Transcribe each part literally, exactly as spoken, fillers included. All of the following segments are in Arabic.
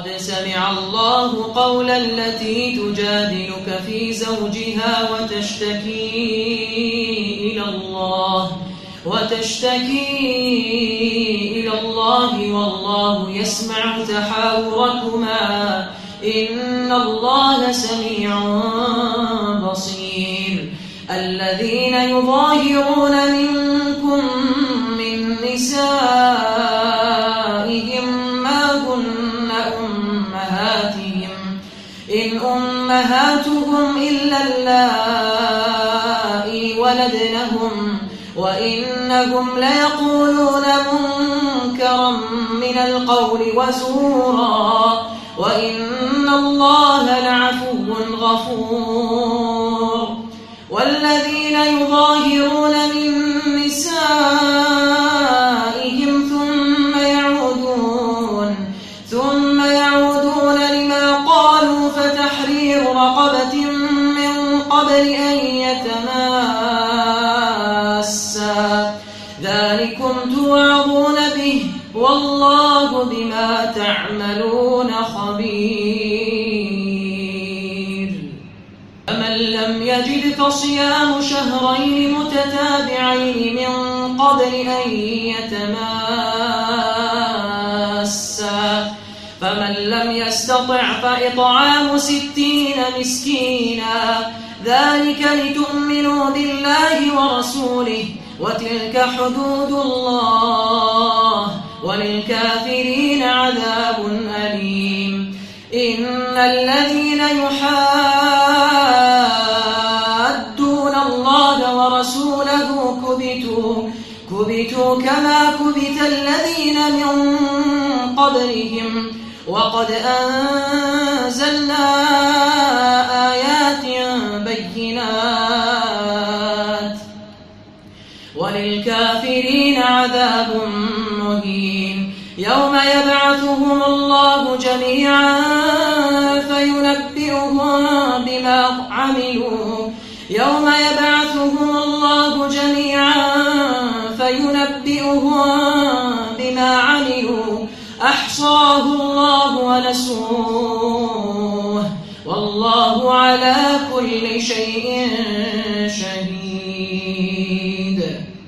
قد سمع الله قول التي تجادلك في زوجها وتشتكي إلى الله وتشتكي إلى الله والله يسمع تحاوركما إن الله سميع بصير. الذين يظاهرون منكم من نسائهم ما هن أمهاتهم إن أمهاتهم إلا اللائي ولدنهم وإنهم ليقولون منكرا من القول وزورا وإن الله لعفو غفور. والذين يظاهرون من نسائهم ثم يعودون ثم يعودون لما قالوا فتحرير رقبة من قبل أن يتماسا ذلكم توعظون به والله بما تعملون خبير. فمن لم يجد فصيام شهرين متتابعين من قبل أن يتماسا فمن لم يستطع فإطعام ستين مسكينا ذلك لتؤمنوا بالله ورسوله وتلك حدود الله وللكافرين عذاب أليم. إن الذين يحادون الله ورسوله كبتوا كبتوا كما كبت الذين من قبلهم وقد أنزلنا آيات بينات وللكافرين عذاب مهين. يوم يبعثهم الله جميعا فينبئهم بما عملوا يوم يبعثهم الله جميعا فينبئهم بما عملوا أحصاه الله ونسوه والله على كل شيء شهيد.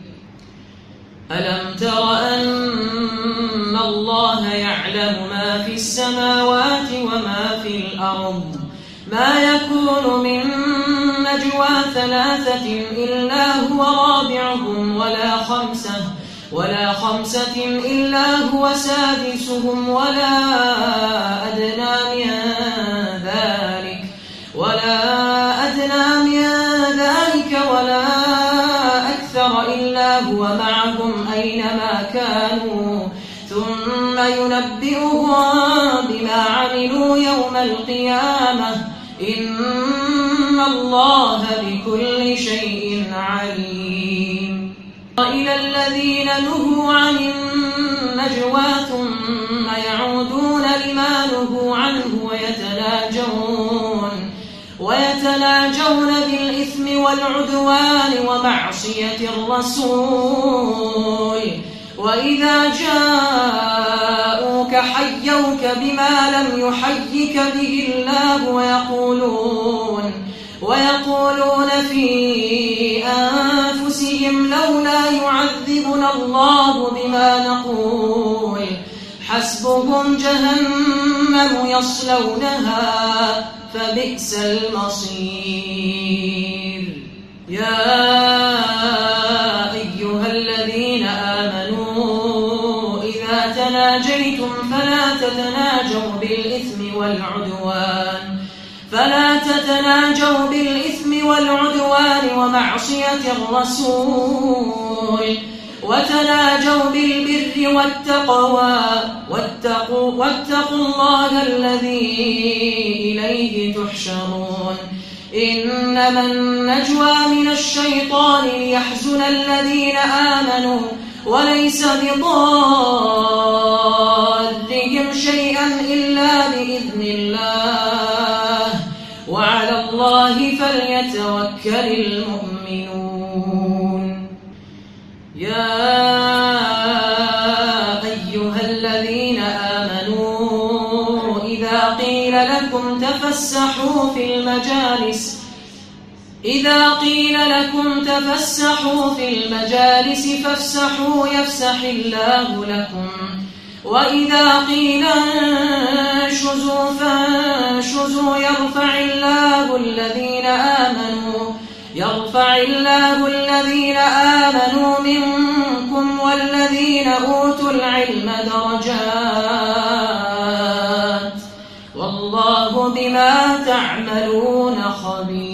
ألم تر أن الله يعلم ما في السماوات وما في الأرض ما يكون من نجوى ثلاثة إلا هو رابعهم ولا خمسة ولا خمسة إلا هو سادسهم ولا أدنى من ذلك ولا أدنى من ذلك ولا أكثر إلا هو معهم أينما كانوا ثم ينبئهم بما عملوا يوم القيامة إن الله بكل شيء عليم. وإلى الذين نهوا عن النجوى ثم يعودون لما نهوا عنه ويتناجون ويتناجون بالإثم والعدوان ومعصية الرسول وإذا جاءوك حيوك بما لم يحيك به الله ويقولون ويقولون في أنفسهم لولا يعذبنا الله بما نقول حسبهم جهنم يصلونها فبئس المصير. يا أيها الذين آمنوا إذا تناجيتم فلا تتناجوا بالإثم والعدوان فلا تتناجوا بالإثم والعدوان ومعصية الرسول وتناجوا بالبر والتقوى واتقوا, واتقوا الله الذي إليه تحشرون. إنما النجوى من الشيطان ليحزن الذين آمنوا وليس بضارهم شيئا إلا بإذن الله وعلى الله فليتوكل المؤمنون. يا أيها الذين آمنوا وإذا قيل لكم تفسحوا في المجالس إذا قيل لكم تفسحوا في المجالس فافسحوا يفسح الله لكم وإذا قيل انشزوا فانشزوا يرفع الله الذين آمنوا يرفع الله الذين آمنوا منكم والذين أوتوا العلم درجات والله بما تعملون خبير.